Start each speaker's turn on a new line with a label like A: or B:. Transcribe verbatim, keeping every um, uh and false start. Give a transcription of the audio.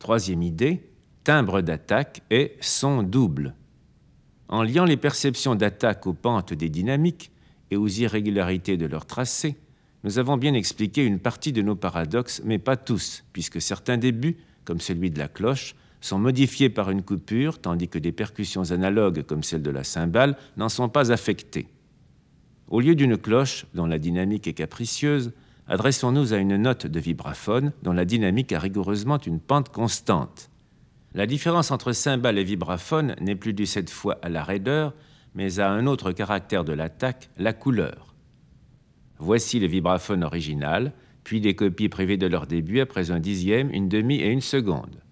A: troisième idée, timbre d'attaque et son double. En liant les perceptions d'attaque aux pentes des dynamiques et aux irrégularités de leur tracé, nous avons bien expliqué une partie de nos paradoxes, mais pas tous, puisque certains débuts, comme celui de la cloche, sont modifiés par une coupure, tandis que des percussions analogues, comme celle de la cymbale, n'en sont pas affectées. Au lieu d'une cloche, dont la dynamique est capricieuse, adressons-nous à une note de vibraphone, dont la dynamique a rigoureusement une pente constante. La différence entre cymbale et vibraphone n'est plus due cette fois à la raideur, mais à un autre caractère de l'attaque, la couleur. Voici le vibraphone original, puis des copies privées de leur début après un dixième, une demi et une seconde.